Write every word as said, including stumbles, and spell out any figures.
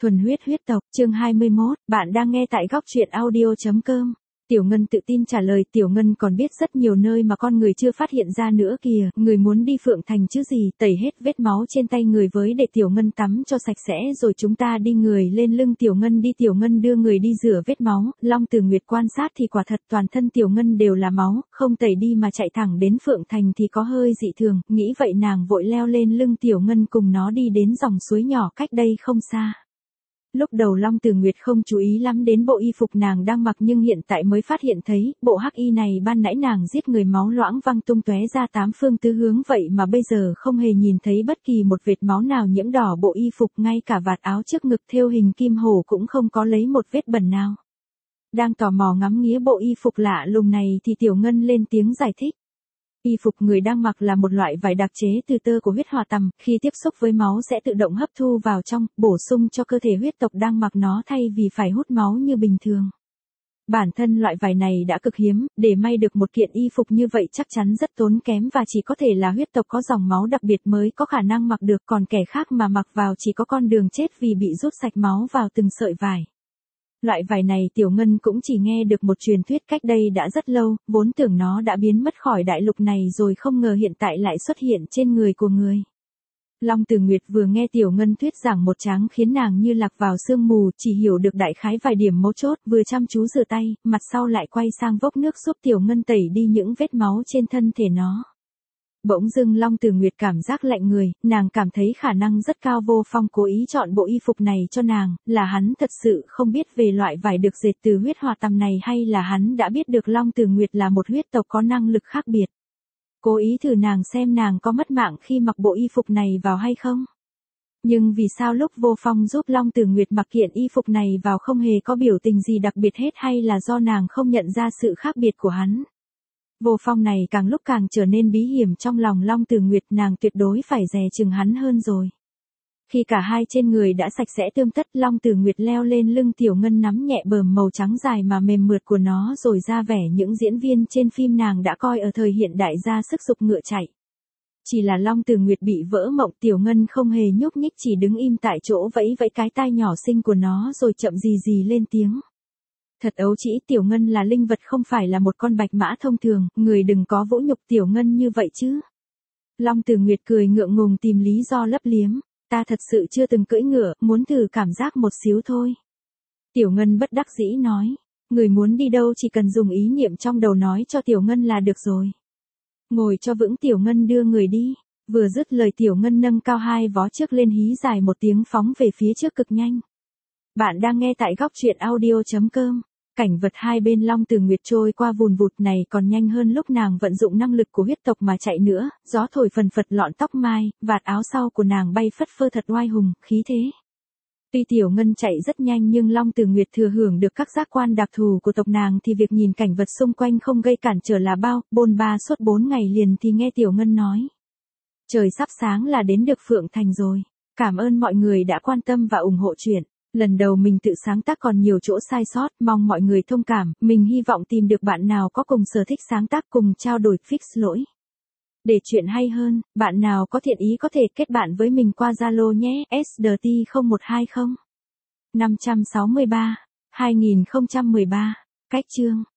Thuần huyết huyết tộc, chương hai mươi mốt, bạn đang nghe tại góc truyện audio.com. Tiểu Ngân tự tin trả lời, Tiểu Ngân còn biết rất nhiều nơi mà con người chưa phát hiện ra nữa kìa, người muốn đi Phượng Thành chứ gì, tẩy hết vết máu trên tay người với để Tiểu Ngân tắm cho sạch sẽ rồi chúng ta đi người lên lưng Tiểu Ngân đi. Tiểu Ngân đưa người đi rửa vết máu, Long Tử Nguyệt quan sát thì quả thật toàn thân Tiểu Ngân đều là máu, không tẩy đi mà chạy thẳng đến Phượng Thành thì có hơi dị thường, nghĩ vậy nàng vội leo lên lưng Tiểu Ngân cùng nó đi đến dòng suối nhỏ cách đây không xa. Lúc đầu Long Tử Nguyệt không chú ý lắm đến bộ y phục nàng đang mặc nhưng hiện tại mới phát hiện thấy, bộ hắc y này ban nãy nàng giết người máu loãng văng tung tóe ra tám phương tứ hướng vậy mà bây giờ không hề nhìn thấy bất kỳ một vệt máu nào nhiễm đỏ bộ y phục, ngay cả vạt áo trước ngực thêu hình kim hổ cũng không có lấy một vết bẩn nào. Đang tò mò ngắm nghía bộ y phục lạ lùng này thì Tiểu Ngân lên tiếng giải thích. Y phục người đang mặc là một loại vải đặc chế từ tơ của huyết hỏa tằm, khi tiếp xúc với máu sẽ tự động hấp thu vào trong, bổ sung cho cơ thể huyết tộc đang mặc nó thay vì phải hút máu như bình thường. Bản thân loại vải này đã cực hiếm, để may được một kiện y phục như vậy chắc chắn rất tốn kém và chỉ có thể là huyết tộc có dòng máu đặc biệt mới có khả năng mặc được, còn kẻ khác mà mặc vào chỉ có con đường chết vì bị rút sạch máu vào từng sợi vải. Loại vải này Tiểu Ngân cũng chỉ nghe được một truyền thuyết cách đây đã rất lâu, vốn tưởng nó đã biến mất khỏi đại lục này rồi không ngờ hiện tại lại xuất hiện trên người của người. Long Tử Nguyệt vừa nghe Tiểu Ngân thuyết giảng một tráng khiến nàng như lạc vào sương mù, chỉ hiểu được đại khái vài điểm mấu chốt, vừa chăm chú rửa tay, mặt sau lại quay sang vốc nước giúp Tiểu Ngân tẩy đi những vết máu trên thân thể nó. Bỗng dưng Long Tử Nguyệt cảm giác lạnh người, nàng cảm thấy khả năng rất cao Vô Phong cố ý chọn bộ y phục này cho nàng, là hắn thật sự không biết về loại vải được dệt từ huyết hỏa tằm này hay là hắn đã biết được Long Tử Nguyệt là một huyết tộc có năng lực khác biệt. Cố ý thử nàng xem nàng có mất mạng khi mặc bộ y phục này vào hay không. Nhưng vì sao lúc Vô Phong giúp Long Tử Nguyệt mặc kiện y phục này vào không hề có biểu tình gì đặc biệt hết, hay là do nàng không nhận ra sự khác biệt của hắn? Vô Phong này càng lúc càng trở nên bí hiểm trong lòng Long Tử Nguyệt, nàng tuyệt đối phải dè chừng hắn hơn rồi. Khi cả hai trên người đã sạch sẽ tươm tất, Long Tử Nguyệt leo lên lưng Tiểu Ngân nắm nhẹ bờm màu trắng dài mà mềm mượt của nó rồi ra vẻ những diễn viên trên phim nàng đã coi ở thời hiện đại ra sức giục ngựa chạy. Chỉ là Long Tử Nguyệt bị vỡ mộng, Tiểu Ngân không hề nhúc nhích chỉ đứng im tại chỗ vẫy vẫy cái tai nhỏ xinh của nó rồi chậm gì gì lên tiếng. Thật ấu trĩ, Tiểu Ngân là linh vật không phải là một con bạch mã thông thường, người đừng có vũ nhục Tiểu Ngân như vậy chứ. Long Tử Nguyệt cười ngượng ngùng tìm lý do lấp liếm, ta thật sự chưa từng cưỡi ngựa, muốn thử cảm giác một xíu thôi. Tiểu Ngân bất đắc dĩ nói, người muốn đi đâu chỉ cần dùng ý niệm trong đầu nói cho Tiểu Ngân là được rồi. Ngồi cho vững, Tiểu Ngân đưa người đi, vừa dứt lời Tiểu Ngân nâng cao hai vó trước lên hí dài một tiếng phóng về phía trước cực nhanh. Bạn đang nghe tại góc truyện audio.com. Cảnh vật hai bên Long Tử Nguyệt trôi qua vùn vụt này còn nhanh hơn lúc nàng vận dụng năng lực của huyết tộc mà chạy nữa, gió thổi phần phật lọn tóc mai, vạt áo sau của nàng bay phất phơ thật oai hùng, khí thế. Tuy Tiểu Ngân chạy rất nhanh nhưng Long Tử Nguyệt thừa hưởng được các giác quan đặc thù của tộc nàng thì việc nhìn cảnh vật xung quanh không gây cản trở là bao, bôn ba suốt bốn ngày liền thì nghe Tiểu Ngân nói. Trời sắp sáng là đến được Phượng Thành rồi, cảm ơn mọi người đã quan tâm và ủng hộ chuyện. Lần đầu mình tự sáng tác còn nhiều chỗ sai sót, mong mọi người thông cảm, mình hy vọng tìm được bạn nào có cùng sở thích sáng tác cùng trao đổi fix lỗi. Để chuyện hay hơn, bạn nào có thiện ý có thể kết bạn với mình qua Zalo nhé, S D T không một hai không năm sáu ba hai không một ba, cách chương.